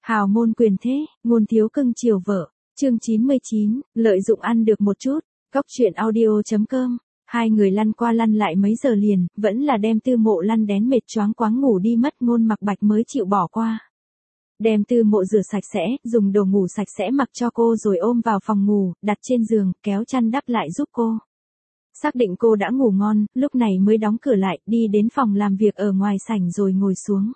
Hào môn quyền thế, ngôn thiếu cưng chiều vợ. Chương 99, lợi dụng ăn được một chút. Góc truyện audio.com. Hai người lăn qua lăn lại mấy giờ liền, vẫn là đem Tư Mộ lăn đén mệt choáng quáng ngủ đi mất. Ngôn Mặc Bạch mới chịu bỏ qua. Đem Tư Mộ rửa sạch sẽ, dùng đồ ngủ sạch sẽ mặc cho cô rồi ôm vào phòng ngủ, đặt trên giường, kéo chăn đắp lại giúp cô. Xác định cô đã ngủ ngon, lúc này mới đóng cửa lại, đi đến phòng làm việc ở ngoài sảnh rồi ngồi xuống.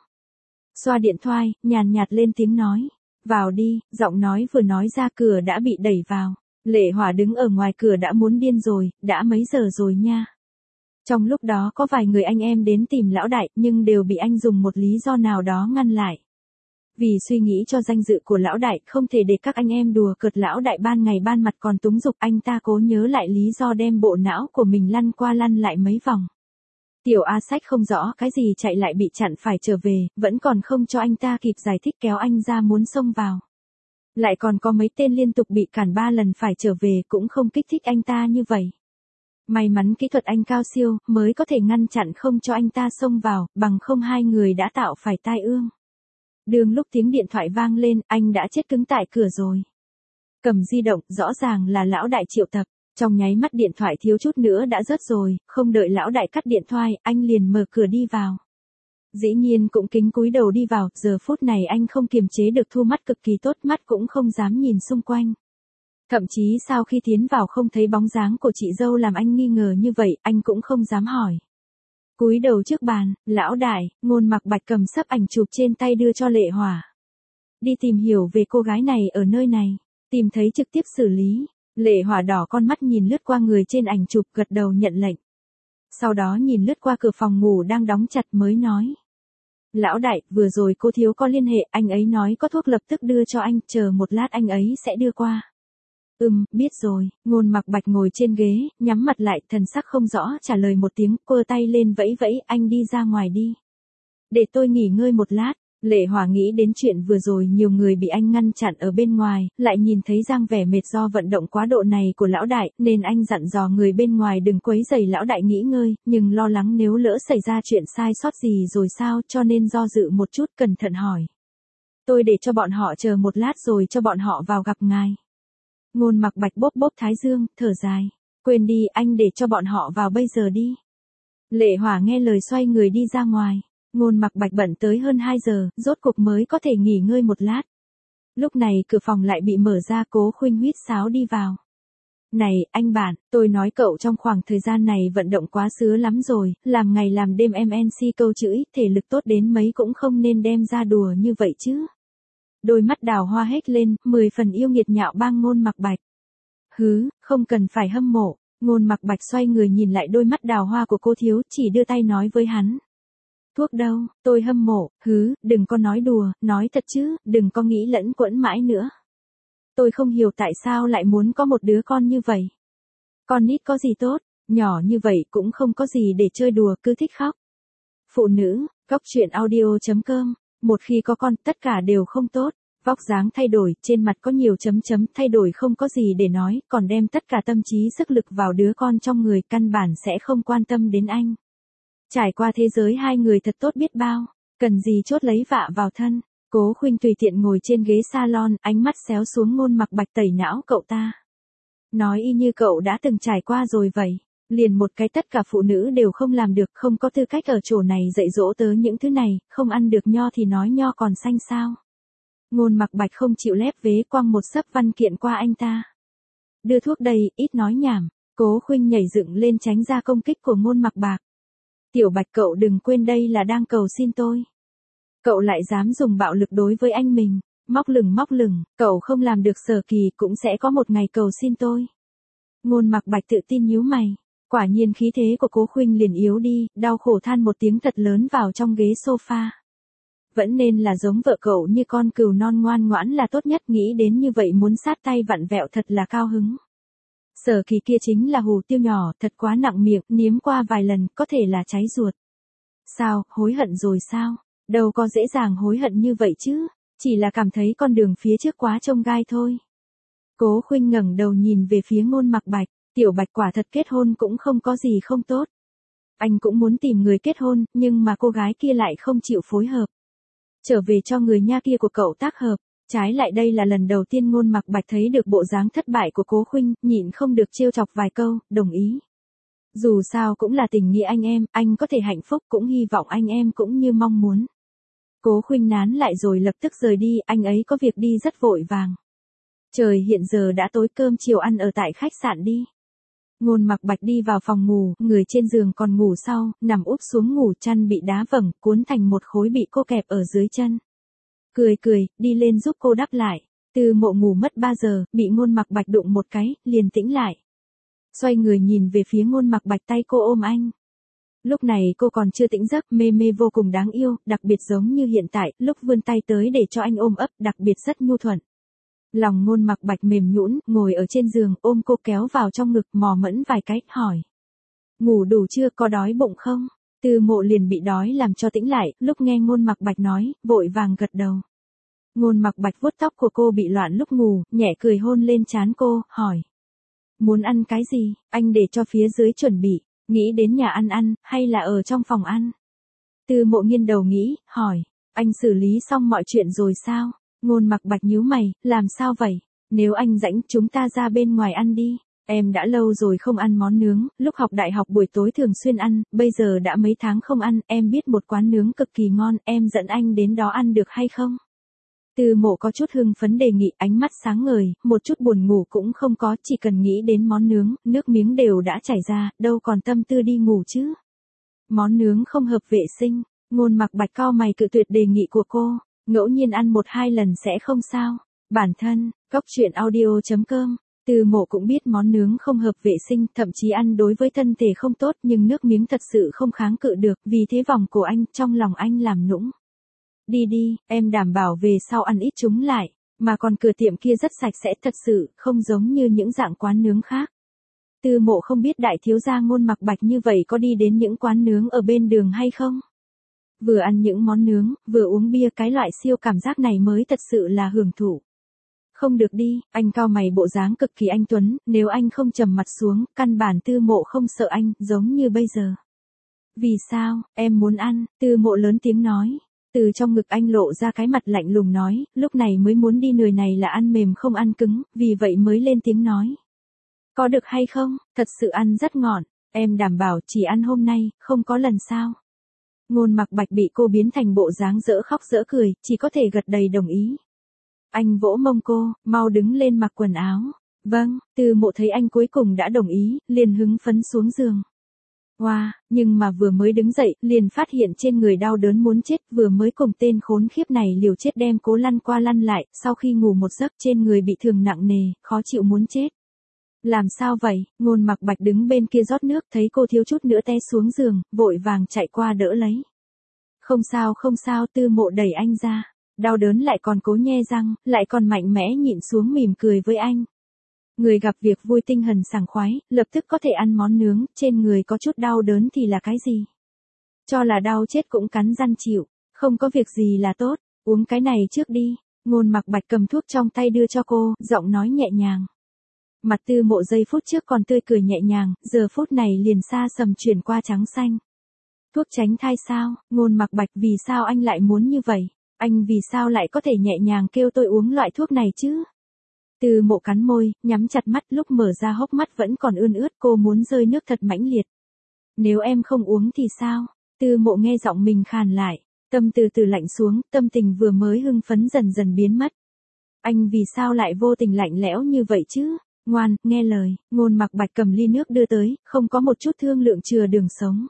Xoa điện thoại, nhàn nhạt lên tiếng nói. Vào đi, giọng nói vừa nói ra cửa đã bị đẩy vào. Lệ Hỏa đứng ở ngoài cửa đã muốn điên rồi, đã mấy giờ rồi nha. Trong lúc đó có vài người anh em đến tìm lão đại, nhưng đều bị anh dùng một lý do nào đó ngăn lại. Vì suy nghĩ cho danh dự của lão đại, không thể để các anh em đùa cợt lão đại ban ngày ban mặt còn túng giục, anh ta cố nhớ lại lý do đem bộ não của mình lăn qua lăn lại mấy vòng. Tiểu A Sách không rõ cái gì chạy lại bị chặn phải trở về, vẫn còn không cho anh ta kịp giải thích kéo anh ra muốn xông vào. Lại còn có mấy tên liên tục bị cản 3 lần phải trở về cũng không kích thích anh ta như vậy. May mắn kỹ thuật anh cao siêu, mới có thể ngăn chặn không cho anh ta xông vào, bằng không hai người đã tạo phải tai ương. Đường lúc tiếng điện thoại vang lên, anh đã chết cứng tại cửa rồi. Cầm di động, rõ ràng là lão đại triệu tập. Trong nháy mắt điện thoại thiếu chút nữa đã rớt rồi, không đợi lão đại cắt điện thoại, anh liền mở cửa đi vào. Dĩ nhiên cũng kính cúi đầu đi vào, giờ phút này anh không kiềm chế được thu mắt cực kỳ tốt, mắt cũng không dám nhìn xung quanh. Thậm chí sau khi tiến vào không thấy bóng dáng của chị dâu làm anh nghi ngờ như vậy, anh cũng không dám hỏi. Cúi đầu trước bàn, lão đại, Ngôn Mặc Bạch cầm sấp ảnh chụp trên tay đưa cho Lệ Hỏa. Đi tìm hiểu về cô gái này ở nơi này, tìm thấy trực tiếp xử lý. Lệ Hỏa đỏ con mắt nhìn lướt qua người trên ảnh chụp, gật đầu nhận lệnh. Sau đó nhìn lướt qua cửa phòng ngủ đang đóng chặt mới nói. Lão đại, vừa rồi cô thiếu có liên hệ, anh ấy nói có thuốc lập tức đưa cho anh, chờ một lát anh ấy sẽ đưa qua. Biết rồi. Ngôn Mặc Bạch ngồi trên ghế, nhắm mặt lại, thần sắc không rõ, trả lời một tiếng, quơ tay lên vẫy vẫy, anh đi ra ngoài đi. Để tôi nghỉ ngơi một lát. Lệ Hỏa nghĩ đến chuyện vừa rồi nhiều người bị anh ngăn chặn ở bên ngoài, lại nhìn thấy dáng vẻ mệt do vận động quá độ này của lão đại, nên anh dặn dò người bên ngoài đừng quấy rầy lão đại nghỉ ngơi, nhưng lo lắng nếu lỡ xảy ra chuyện sai sót gì rồi sao, cho nên do dự một chút cẩn thận hỏi. Tôi để cho bọn họ chờ một lát rồi cho bọn họ vào gặp ngài. Ngôn Mặc Bạch bóp bóp thái dương, thở dài. Quên đi, anh để cho bọn họ vào bây giờ đi. Lệ Hỏa nghe lời xoay người đi ra ngoài. Ngôn Mặc Bạch bận tới hơn 2 giờ, rốt cuộc mới có thể nghỉ ngơi một lát. Lúc này cửa phòng lại bị mở ra, Cố Khuynh huýt sáo đi vào. Này, anh bạn, tôi nói cậu trong khoảng thời gian này vận động quá sứa lắm rồi, làm ngày làm đêm MNC câu chữ, thể lực tốt đến mấy cũng không nên đem ra đùa như vậy chứ. Đôi mắt đào hoa hết lên, 10 phần yêu nghiệt nhạo báng Ngôn Mặc Bạch. Không cần phải hâm mộ. Ngôn Mặc Bạch xoay người nhìn lại đôi mắt đào hoa của cô thiếu, chỉ đưa tay nói với hắn. Thuốc đâu, tôi hâm mộ, đừng có nói đùa, nói thật chứ, đừng có nghĩ lẫn quẫn mãi nữa. Tôi không hiểu tại sao lại muốn có một đứa con như vậy. Con nít có gì tốt, nhỏ như vậy cũng không có gì để chơi đùa, cứ thích khóc. Phụ nữ, góc truyện audio.com, một khi có con, tất cả đều không tốt. Vóc dáng thay đổi, trên mặt có nhiều chấm chấm, thay đổi không có gì để nói, còn đem tất cả tâm trí sức lực vào đứa con trong người, căn bản sẽ không quan tâm đến anh. Trải qua thế giới hai người thật tốt biết bao, cần gì chốt lấy vạ vào thân. Cố Khuynh tùy tiện ngồi trên ghế salon, ánh mắt xéo xuống Ngôn Mặc Bạch, tẩy não cậu ta. Nói y như cậu đã từng trải qua rồi vậy. Liền một cái tất cả phụ nữ đều không làm được, không có tư cách ở chỗ này dạy dỗ tớ những thứ này, không ăn được nho thì nói nho còn xanh sao. Ngôn Mặc Bạch không chịu lép vế, quăng một xấp văn kiện qua anh ta. Đưa thuốc đây, ít nói nhảm. Cố Khuynh nhảy dựng lên tránh ra công kích của Ngôn Mặc Bạch. Tiểu Bạch, cậu đừng quên đây là đang cầu xin tôi. Cậu lại dám dùng bạo lực đối với anh mình. Móc lửng, cậu không làm được Sở Kỳ cũng sẽ có một ngày cầu xin tôi. Ngôn Mặc Bạch tự tin nhíu mày. Quả nhiên khí thế của Cố Khuynh liền yếu đi, đau khổ than một tiếng thật lớn vào trong ghế sofa. Vẫn nên là giống vợ cậu như con cừu non ngoan ngoãn là tốt nhất, nghĩ đến như vậy muốn sát tay vặn vẹo thật là cao hứng. Sở Kỳ kia chính là hù tiêu nhỏ, thật quá nặng miệng, nếm qua vài lần, có thể là cháy ruột. Sao, hối hận rồi sao? Đâu có dễ dàng hối hận như vậy chứ, chỉ là cảm thấy con đường phía trước quá chông gai thôi. Cố Khuynh ngẩng đầu nhìn về phía Ngôn Mặc Bạch, Tiểu Bạch quả thật kết hôn cũng không có gì không tốt. Anh cũng muốn tìm người kết hôn, nhưng mà cô gái kia lại không chịu phối hợp. trở về cho người nha kia của cậu tác hợp. Trái lại đây là lần đầu tiên Ngôn Mặc Bạch thấy được bộ dáng thất bại của Cố Khuynh, nhịn không được trêu chọc vài câu, đồng ý. Dù sao cũng là tình nghĩa anh em, anh có thể hạnh phúc cũng hy vọng anh em cũng như mong muốn. Cố Khuynh nán lại rồi lập tức rời đi, anh ấy có việc đi rất vội vàng. Trời hiện giờ đã tối, cơm chiều ăn ở tại khách sạn đi. Ngôn Mặc Bạch đi vào phòng ngủ, người trên giường còn ngủ sau, nằm úp xuống ngủ, chăn bị đá vầng, cuốn thành một khối bị cô kẹp ở dưới chân. Cười cười, đi lên giúp cô đắp lại. Từ Mộ ngủ mất 3 giờ, bị Ngôn Mặc Bạch đụng một cái, liền tĩnh lại. Xoay người nhìn về phía Ngôn Mặc Bạch, tay cô ôm anh. Lúc này cô còn chưa tỉnh giấc, mê mê vô cùng đáng yêu, đặc biệt giống như hiện tại, lúc vươn tay tới để cho anh ôm ấp, đặc biệt rất nhu thuận. Lòng Ngôn Mặc Bạch mềm nhũn, ngồi ở trên giường, ôm cô kéo vào trong ngực, mò mẫm vài cái, hỏi. Ngủ đủ chưa, có đói bụng không? Từ Mộ liền bị đói làm cho tĩnh lại, lúc nghe Ngôn Mặc Bạch nói, vội vàng gật đầu. Ngôn Mặc Bạch vuốt tóc của cô bị loạn lúc ngủ, nhẹ cười hôn lên trán cô, hỏi. Muốn ăn cái gì, anh để cho phía dưới chuẩn bị, nghĩ đến nhà ăn, hay là ở trong phòng ăn? Từ Mộ nghiêng đầu nghĩ, hỏi. Anh xử lý xong mọi chuyện rồi sao? Ngôn Mặc Bạch nhíu mày, làm sao vậy? Nếu anh rảnh chúng ta ra bên ngoài ăn đi. Em đã lâu rồi không ăn món nướng, lúc học đại học buổi tối thường xuyên ăn, bây giờ đã mấy tháng không ăn, em biết một quán nướng cực kỳ ngon, em dẫn anh đến đó ăn được hay không? Từ Mộ có chút hưng phấn đề nghị, ánh mắt sáng ngời, một chút buồn ngủ cũng không có, chỉ cần nghĩ đến món nướng, nước miếng đều đã chảy ra, đâu còn tâm tư đi ngủ chứ. Món nướng không hợp vệ sinh, Ngôn Mặc Bạch cau mày cự tuyệt đề nghị của cô, ngẫu nhiên ăn 1-2 lần sẽ không sao. Bản thân, coctruyện.audio.com, Từ Mộ cũng biết món nướng không hợp vệ sinh, thậm chí ăn đối với thân thể không tốt, nhưng nước miếng thật sự không kháng cự được, vì thế vòng cổ anh, trong lòng anh làm nũng. Đi đi, em đảm bảo về sau ăn ít chúng lại, mà còn cửa tiệm kia rất sạch sẽ thật sự, không giống như những dạng quán nướng khác. Từ Mộ không biết đại thiếu gia Ngôn Mặc Bạch như vậy có đi đến những quán nướng ở bên đường hay không? Vừa ăn những món nướng, vừa uống bia, cái loại siêu cảm giác này mới thật sự là hưởng thụ. Không được đi, anh cau mày bộ dáng cực kỳ anh tuấn, nếu anh không trầm mặt xuống, căn bản Từ Mộ không sợ anh, giống như bây giờ. Vì sao, em muốn ăn, Từ Mộ lớn tiếng nói. Từ trong ngực anh lộ ra cái mặt lạnh lùng nói, lúc này mới muốn đi, người này là ăn mềm không ăn cứng, vì vậy mới lên tiếng nói. Có được hay không, thật sự ăn rất ngon, em đảm bảo chỉ ăn hôm nay, không có lần sau. Ngôn Mặc Bạch bị cô biến thành bộ dáng dở khóc dở cười, chỉ có thể gật đầy đồng ý. Anh vỗ mông cô, mau đứng lên mặc quần áo. Vâng, Từ Mộ thấy anh cuối cùng đã đồng ý, liền hứng phấn xuống giường. Wow, nhưng mà vừa mới đứng dậy, liền phát hiện trên người đau đớn muốn chết, vừa mới cùng tên khốn khiếp này liều chết đem cố lăn qua lăn lại, sau khi ngủ một giấc trên người bị thương nặng nề, khó chịu muốn chết. Làm sao vậy, Ngôn Mặc Bạch đứng bên kia rót nước, thấy cô thiếu chút nữa té xuống giường, vội vàng chạy qua đỡ lấy. Không sao, Từ Mộ đẩy anh ra, đau đớn lại còn cố nhe răng, lại còn mạnh mẽ nhịn xuống mỉm cười với anh. Người gặp việc vui tinh thần sảng khoái, lập tức có thể ăn món nướng, trên người có chút đau đớn thì là cái gì? Cho là đau chết cũng cắn răng chịu, không có việc gì là tốt, uống cái này trước đi. Ngôn Mặc Bạch cầm thuốc trong tay đưa cho cô, giọng nói nhẹ nhàng. Mặt Từ Mộ giây phút trước còn tươi cười nhẹ nhàng, giờ phút này liền xa sầm chuyển qua trắng xanh. Thuốc tránh thai sao, Ngôn Mặc Bạch, vì sao anh lại muốn như vậy? Anh vì sao lại có thể nhẹ nhàng kêu tôi uống loại thuốc này chứ? Từ Mộ cắn môi, nhắm chặt mắt, lúc mở ra hốc mắt vẫn còn ươn ướt, cô muốn rơi nước thật mãnh liệt. Nếu em không uống thì sao? Từ Mộ nghe giọng mình khàn lại, tâm từ từ lạnh xuống, tâm tình vừa mới hưng phấn dần dần biến mất. Anh vì sao lại vô tình lạnh lẽo như vậy chứ? Ngoan, nghe lời, Ngôn Mặc Bạch cầm ly nước đưa tới, không có một chút thương lượng chừa đường sống.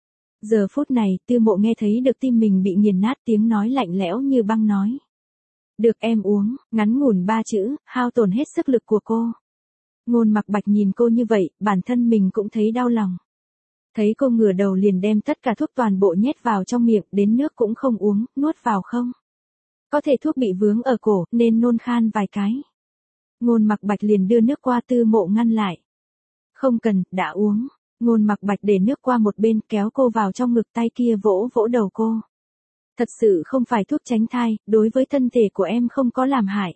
Giờ phút này, Từ Mộ nghe thấy được tim mình bị nghiền nát, tiếng nói lạnh lẽo như băng nói. Được em uống, ngắn ngủn 3 chữ, hao tổn hết sức lực của cô. Ngôn Mặc Bạch nhìn cô như vậy, bản thân mình cũng thấy đau lòng. Thấy cô ngửa đầu liền đem tất cả thuốc toàn bộ nhét vào trong miệng, đến nước cũng không uống, nuốt vào không. Có thể thuốc bị vướng ở cổ, nên nôn khan vài cái. Ngôn Mặc Bạch liền đưa nước qua, Từ Mộ ngăn lại. Không cần, đã uống. Ngôn Mặc Bạch để nước qua một bên, kéo cô vào trong ngực, tay kia vỗ vỗ đầu cô. Thật sự không phải thuốc tránh thai, đối với thân thể của em không có làm hại.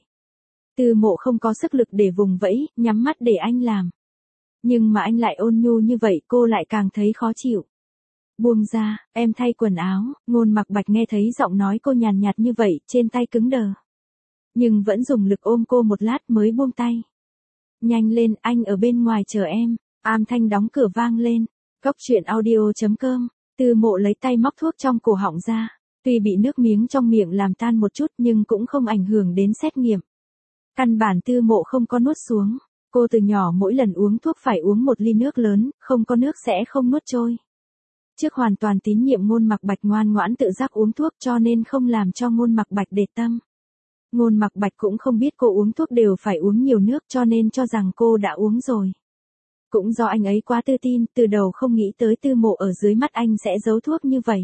Từ Mộ không có sức lực để vùng vẫy, nhắm mắt để anh làm. Nhưng mà anh lại ôn nhu như vậy, cô lại càng thấy khó chịu. Buông ra, em thay quần áo, Ngôn Mặc Bạch nghe thấy giọng nói cô nhàn nhạt như vậy, trên tay cứng đờ. Nhưng vẫn dùng lực ôm cô một lát mới buông tay. Nhanh lên, anh ở bên ngoài chờ em, âm thanh đóng cửa vang lên. Cốc truyện audio.com, Tư Mộ lấy tay móc thuốc trong cổ họng ra. Tuy bị nước miếng trong miệng làm tan một chút nhưng cũng không ảnh hưởng đến xét nghiệm. Căn bản Tư Mộ không có nuốt xuống. Cô từ nhỏ mỗi lần uống thuốc phải uống một ly nước lớn, không có nước sẽ không nuốt trôi. Trước hoàn toàn tín nhiệm Ngôn Mặc Bạch ngoan ngoãn tự giác uống thuốc cho nên không làm cho Ngôn Mặc Bạch để tâm. Ngôn Mặc Bạch cũng không biết cô uống thuốc đều phải uống nhiều nước cho nên cho rằng cô đã uống rồi. Cũng do anh ấy quá tự tin, từ đầu không nghĩ tới Tư Mộ ở dưới mắt anh sẽ giấu thuốc như vậy.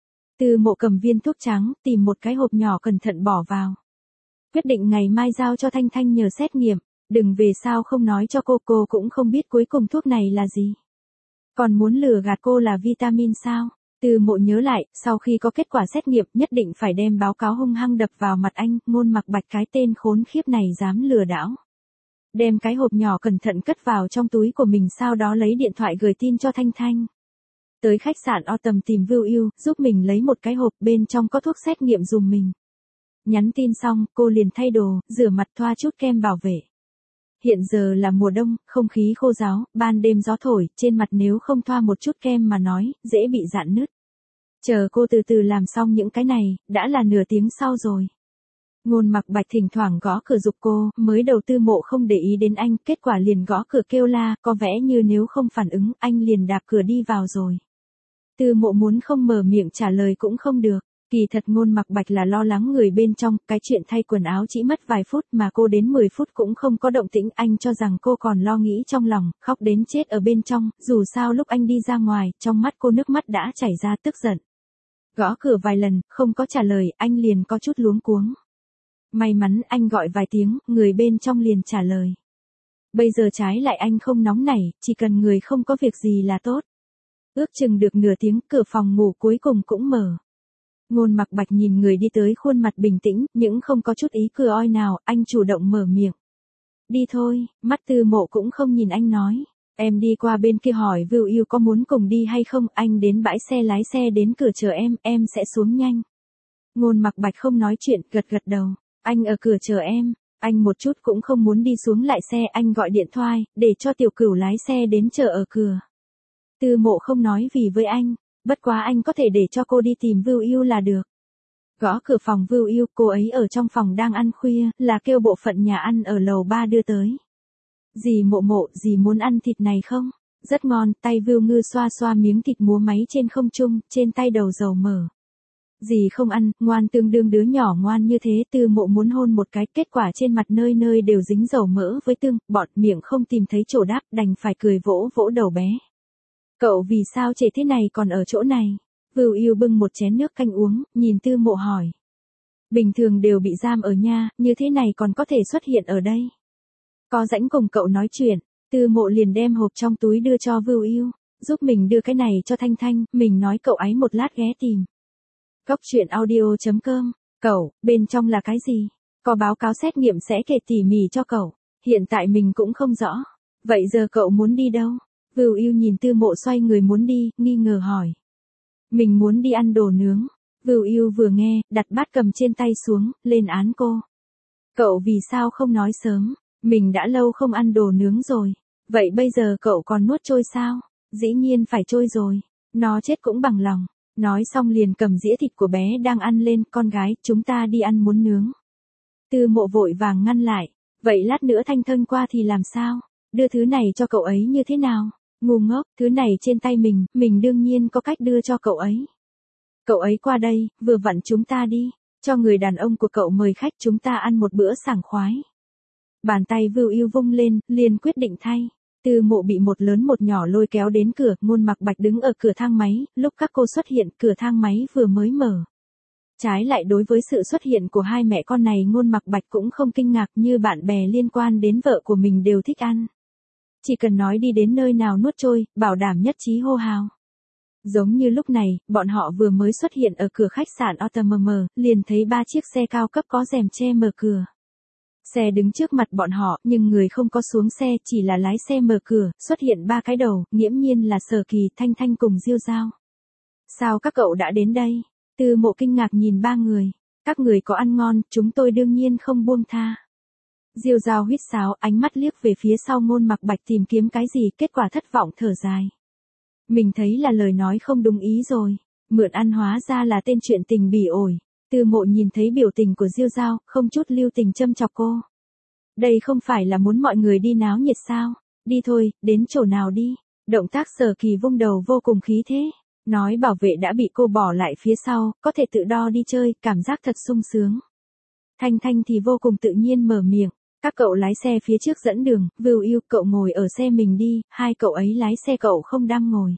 Tư Mộ cầm viên thuốc trắng, tìm một cái hộp nhỏ cẩn thận bỏ vào. Quyết định ngày mai giao cho Thanh Thanh nhờ xét nghiệm, đừng về sao không nói cho cô cũng không biết cuối cùng thuốc này là gì. Còn muốn lừa gạt cô là vitamin sao? Tư Mộ nhớ lại, sau khi có kết quả xét nghiệm nhất định phải đem báo cáo hung hăng đập vào mặt anh, Ngôn Mặc Bạch cái tên khốn khiếp này dám lừa đảo. Đem cái hộp nhỏ cẩn thận cất vào trong túi của mình sau đó lấy điện thoại gửi tin cho Thanh Thanh. Tới khách sạn Autumn tìm Vưu Yêu, giúp mình lấy một cái hộp bên trong có thuốc xét nghiệm dùng mình. Nhắn tin xong, cô liền thay đồ, rửa mặt thoa chút kem bảo vệ. Hiện giờ là mùa đông, không khí khô ráo, ban đêm gió thổi, trên mặt nếu không thoa một chút kem mà nói, dễ bị rạn nứt. Chờ cô từ từ làm xong những cái này, đã là nửa tiếng sau rồi. Ngôn Mặc Bạch thỉnh thoảng gõ cửa giục cô, mới đầu Tư Mộ không để ý đến anh, kết quả liền gõ cửa kêu la, có vẻ như nếu không phản ứng, anh liền đạp cửa đi vào rồi. Tư Mộ muốn không mở miệng trả lời cũng không được. Kỳ thật Ngôn Mặc Bạch là lo lắng người bên trong, cái chuyện thay quần áo chỉ mất vài phút mà cô đến 10 phút cũng không có động tĩnh, anh cho rằng cô còn lo nghĩ trong lòng, khóc đến chết ở bên trong, dù sao lúc anh đi ra ngoài, trong mắt cô nước mắt đã chảy ra tức giận. Gõ cửa vài lần, không có trả lời, anh liền có chút luống cuống. May mắn anh gọi vài tiếng, người bên trong liền trả lời. Bây giờ trái lại anh không nóng nảy, chỉ cần người không có việc gì là tốt. Ước chừng được nửa tiếng, cửa phòng ngủ cuối cùng cũng mở. Ngôn Mặc Bạch nhìn người đi tới khuôn mặt bình tĩnh, nhưng không có chút ý cười oi nào, anh chủ động mở miệng. Đi thôi, mắt Tư Mộ cũng không nhìn anh nói. Em đi qua bên kia hỏi Vưu Yêu có muốn cùng đi hay không, anh đến bãi xe lái xe đến cửa chờ em sẽ xuống nhanh. Ngôn Mặc Bạch không nói chuyện, gật gật đầu. Anh ở cửa chờ em, anh một chút cũng không muốn đi xuống lại xe, anh gọi điện thoại, để cho Tiểu Cửu lái xe đến chờ ở cửa. Tư Mộ không nói vì với anh, bất quá anh có thể để cho cô đi tìm Vưu Yêu là được. Gõ cửa phòng Vưu Yêu, cô ấy ở trong phòng đang ăn khuya, là kêu bộ phận nhà ăn ở lầu 3 đưa tới. Dì Mộ, dì muốn ăn thịt này không? Rất ngon, tay Vưu Ngư xoa xoa miếng thịt múa máy trên không trung, trên tay đầu dầu mỡ. Dì không ăn, ngoan tương đương đứa nhỏ ngoan như thế. Tư Mộ muốn hôn một cái, kết quả trên mặt nơi nơi đều dính dầu mỡ với tương, bọt miệng không tìm thấy chỗ đáp, đành phải cười vỗ vỗ đầu bé. Cậu vì sao trễ thế này còn ở chỗ này? Vưu Yêu bưng một chén nước canh uống, nhìn Tư Mộ hỏi. Bình thường đều bị giam ở nhà, như thế này còn có thể xuất hiện ở đây. Có rảnh cùng cậu nói chuyện, Tư Mộ liền đem hộp trong túi đưa cho Vưu Yêu, giúp mình đưa cái này cho Thanh Thanh, mình nói cậu ấy một lát ghé tìm. Cốc truyện audio.com, cậu, bên trong là cái gì? Có báo cáo xét nghiệm sẽ kể tỉ mỉ cho cậu, hiện tại mình cũng không rõ. Vậy giờ cậu muốn đi đâu? Vưu Yêu nhìn Tư Mộ xoay người muốn đi, nghi ngờ hỏi. Mình muốn đi ăn đồ nướng. Vưu Yêu vừa nghe, đặt bát cầm trên tay xuống, lên án cô. Cậu vì sao không nói sớm? Mình đã lâu không ăn đồ nướng rồi. Vậy bây giờ cậu còn nuốt trôi sao? Dĩ nhiên phải trôi rồi. Nó chết cũng bằng lòng. Nói xong liền cầm dĩa thịt của bé đang ăn lên, con gái, chúng ta đi ăn muốn nướng. Tư Mộ vội vàng ngăn lại. Vậy lát nữa Thanh Thanh qua thì làm sao? Đưa thứ này cho cậu ấy như thế nào? Ngu ngốc, thứ này trên tay mình đương nhiên có cách đưa cho cậu ấy. Cậu ấy qua đây, vừa vặn chúng ta đi, cho người đàn ông của cậu mời khách chúng ta ăn một bữa sảng khoái. Bàn tay Vưu Yêu vung lên, liền quyết định thay. Tư Mộ bị một lớn một nhỏ lôi kéo đến cửa, Ngôn Mặc Bạch đứng ở cửa thang máy, lúc các cô xuất hiện, cửa thang máy vừa mới mở. Trái lại đối với sự xuất hiện của hai mẹ con này Ngôn Mặc Bạch cũng không kinh ngạc, như bạn bè liên quan đến vợ của mình đều thích ăn. Chỉ cần nói đi đến nơi nào nuốt trôi, bảo đảm nhất trí hô hào. Giống như lúc này, bọn họ vừa mới xuất hiện ở cửa khách sạn Autumn, liền thấy 3 chiếc xe cao cấp có rèm che mở cửa. Xe đứng trước mặt bọn họ, nhưng người không có xuống xe, chỉ là lái xe mở cửa, xuất hiện 3 cái đầu, nghiễm nhiên là Sở Kỳ, Thanh Thanh cùng Diêu Giao. Sao các cậu đã đến đây? Tư Mộ kinh ngạc nhìn ba người. Các người có ăn ngon, chúng tôi đương nhiên không buông tha. Diêu Dao huýt sáo, ánh mắt liếc về phía sau Ngôn Mặc Bạch tìm kiếm cái gì, kết quả thất vọng thở dài. Mình thấy là lời nói không đúng ý rồi, mượn ăn hóa ra là tên chuyện tình bỉ ổi. Tư Mộ nhìn thấy biểu tình của Diêu Dao, không chút lưu tình châm chọc cô. Đây không phải là muốn mọi người đi náo nhiệt sao? Đi thôi, đến chỗ nào đi? Động tác Sở Kỳ vung đầu vô cùng khí thế. Nói bảo vệ đã bị cô bỏ lại phía sau, có thể tự do đi chơi, cảm giác thật sung sướng. Thanh Thanh thì vô cùng tự nhiên mở miệng. Các cậu lái xe phía trước dẫn đường, Vưu Yêu cậu ngồi ở xe mình đi, hai cậu ấy lái xe cậu không đang ngồi.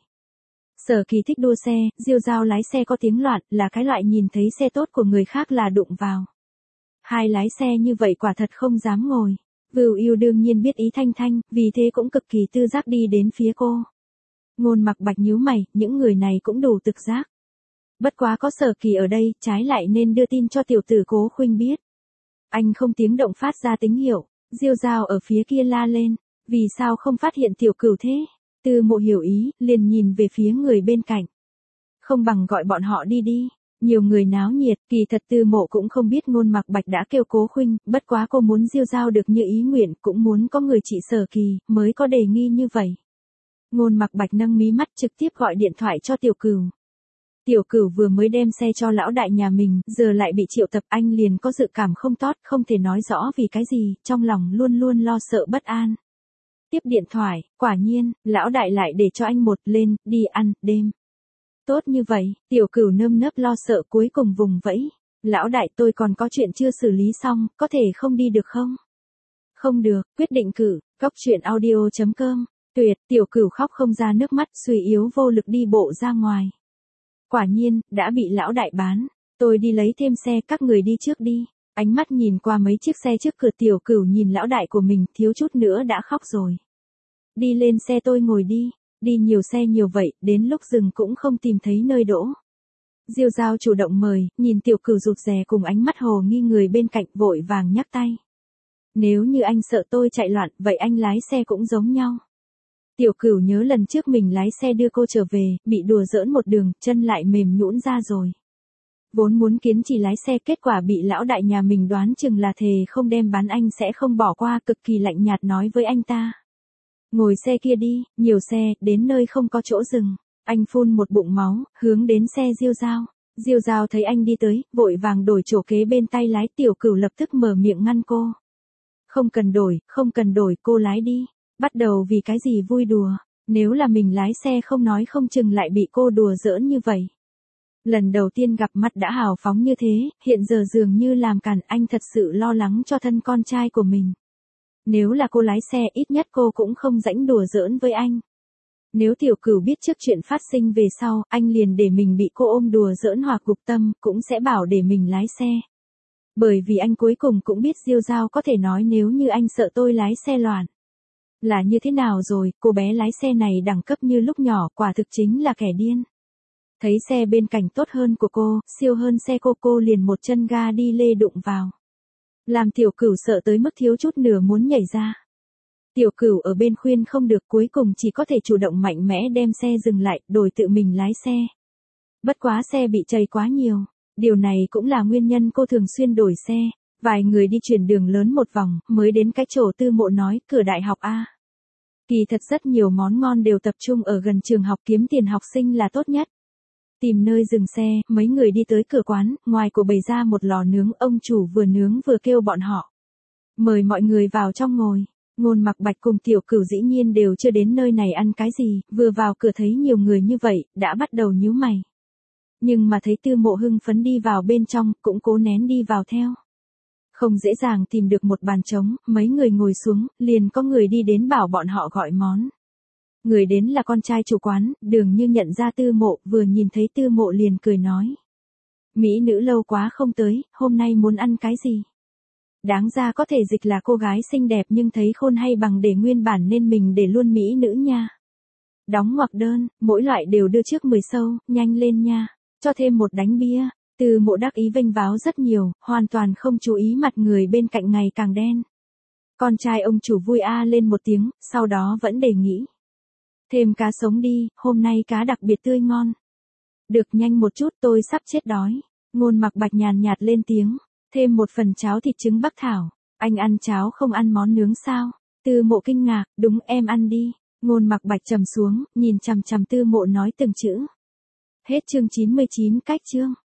Sở Kỳ thích đua xe, Diêu Dao lái xe có tiếng loạn, là cái loại nhìn thấy xe tốt của người khác là đụng vào. Hai lái xe như vậy quả thật không dám ngồi. Vưu Yêu đương nhiên biết ý Thanh Thanh, vì thế cũng cực kỳ tư giác đi đến phía cô. Ngôn Mặc Bạch nhíu mày, những người này cũng đủ tự giác. Bất quá có Sở Kỳ ở đây, trái lại nên đưa tin cho tiểu tử Cố Khuynh biết. Anh không tiếng động phát ra tín hiệu, Diêu Dao ở phía kia la lên, vì sao không phát hiện tiểu cửu thế? Tư Mộ hiểu ý, liền nhìn về phía người bên cạnh. Không bằng gọi bọn họ đi đi, nhiều người náo nhiệt, kỳ thật Tư Mộ cũng không biết Ngôn Mặc Bạch đã kêu Cố Khuynh, bất quá cô muốn Diêu Dao được như ý nguyện, cũng muốn có người trị Sở Kỳ, mới có đề nghi như vậy. Ngôn Mặc Bạch nâng mí mắt trực tiếp gọi điện thoại cho tiểu cửu. Tiểu cửu vừa mới đem xe cho lão đại nhà mình, giờ lại bị triệu tập, anh liền có dự cảm không tốt, không thể nói rõ vì cái gì, trong lòng luôn luôn lo sợ bất an. Tiếp điện thoại, quả nhiên, lão đại lại để cho anh một lên, đi ăn, đêm. Tốt như vậy, tiểu cửu nơm nớp lo sợ cuối cùng vùng vẫy. Lão đại tôi còn có chuyện chưa xử lý xong, có thể không đi được không? Không được, quyết định cử, cóc truyện audio.com. Tuyệt, tiểu cửu khóc không ra nước mắt, suy yếu vô lực đi bộ ra ngoài. Quả nhiên, đã bị lão đại bán. Tôi đi lấy thêm xe, các người đi trước đi. Ánh mắt nhìn qua mấy chiếc xe trước cửa, tiểu cửu nhìn lão đại của mình, thiếu chút nữa đã khóc rồi. Đi lên xe tôi ngồi đi. Đi nhiều xe nhiều vậy, đến lúc dừng cũng không tìm thấy nơi đỗ. Diêu Dao chủ động mời, nhìn tiểu cửu rụt rè cùng ánh mắt hồ nghi người bên cạnh, vội vàng nhắc tay. Nếu như anh sợ tôi chạy loạn, vậy anh lái xe cũng giống nhau. Tiểu cửu nhớ lần trước mình lái xe đưa cô trở về, bị đùa giỡn một đường, chân lại mềm nhũn ra rồi. Vốn muốn kiến chỉ lái xe, kết quả bị lão đại nhà mình đoán chừng là thề không đem bán, anh sẽ không bỏ qua, cực kỳ lạnh nhạt nói với anh ta. Ngồi xe kia đi, nhiều xe, đến nơi không có chỗ dừng. Anh phun một bụng máu, hướng đến xe Diêu Dao. Diêu Dao thấy anh đi tới, vội vàng đổi chỗ kế bên tay lái, tiểu cửu lập tức mở miệng ngăn cô. Không cần đổi, cô lái đi. Bắt đầu vì cái gì vui đùa, nếu là mình lái xe không nói không chừng lại bị cô đùa giỡn như vậy. Lần đầu tiên gặp mặt đã hào phóng như thế, hiện giờ dường như làm cản, anh thật sự lo lắng cho thân con trai của mình. Nếu là cô lái xe, ít nhất cô cũng không rãnh đùa giỡn với anh. Nếu tiểu cửu biết trước chuyện phát sinh về sau, anh liền để mình bị cô ôm đùa giỡn hoặc gục tâm, cũng sẽ bảo để mình lái xe. Bởi vì anh cuối cùng cũng biết Diêu Dao có thể nói nếu như anh sợ tôi lái xe loạn. Là như thế nào rồi, cô bé lái xe này đẳng cấp như lúc nhỏ, quả thực chính là kẻ điên. Thấy xe bên cạnh tốt hơn của cô, siêu hơn xe cô liền một chân ga đi lê đụng vào. Làm tiểu cửu sợ tới mức thiếu chút nửa muốn nhảy ra. Tiểu cửu ở bên khuyên không được, cuối cùng chỉ có thể chủ động mạnh mẽ đem xe dừng lại, đổi tự mình lái xe. Bất quá xe bị trầy quá nhiều. Điều này cũng là nguyên nhân cô thường xuyên đổi xe. Vài người đi chuyển đường lớn một vòng, mới đến cái chỗ Tư Mộ nói, cửa đại học A. Kỳ thật rất nhiều món ngon đều tập trung ở gần trường học, kiếm tiền học sinh là tốt nhất. Tìm nơi dừng xe, mấy người đi tới cửa quán, ngoài của bày ra một lò nướng, ông chủ vừa nướng vừa kêu bọn họ. Mời mọi người vào trong ngồi. Ngôn Mặc Bạch cùng tiểu cửu dĩ nhiên đều chưa đến nơi này ăn cái gì, vừa vào cửa thấy nhiều người như vậy, đã bắt đầu nhíu mày. Nhưng mà thấy Tư Mộ hưng phấn đi vào bên trong, cũng cố nén đi vào theo. Không dễ dàng tìm được một bàn trống, mấy người ngồi xuống, liền có người đi đến bảo bọn họ gọi món. Người đến là con trai chủ quán, dường như nhận ra Tư Mộ, vừa nhìn thấy Tư Mộ liền cười nói. Mỹ nữ lâu quá không tới, hôm nay muốn ăn cái gì? Đáng ra có thể dịch là cô gái xinh đẹp nhưng thấy khôn hay bằng để nguyên bản nên mình để luôn mỹ nữ nha. Đóng ngoặc đơn, mỗi loại đều đưa trước 10 xu, nhanh lên nha, cho thêm một đánh bia. Tư Mộ đắc ý vênh váo rất nhiều, hoàn toàn không chú ý mặt người bên cạnh ngày càng đen. Con trai ông chủ vui a lên một tiếng, sau đó vẫn đề nghị. Thêm cá sống đi, hôm nay cá đặc biệt tươi ngon. Được, nhanh một chút, tôi sắp chết đói. Ngôn Mặc Bạch nhàn nhạt lên tiếng. Thêm một phần cháo thịt trứng bắc thảo. Anh ăn cháo không ăn món nướng sao? Tư Mộ kinh ngạc, đúng, em ăn đi. Ngôn Mặc Bạch trầm xuống, nhìn chằm chằm Tư Mộ nói từng chữ. Hết chương 99, cách chương.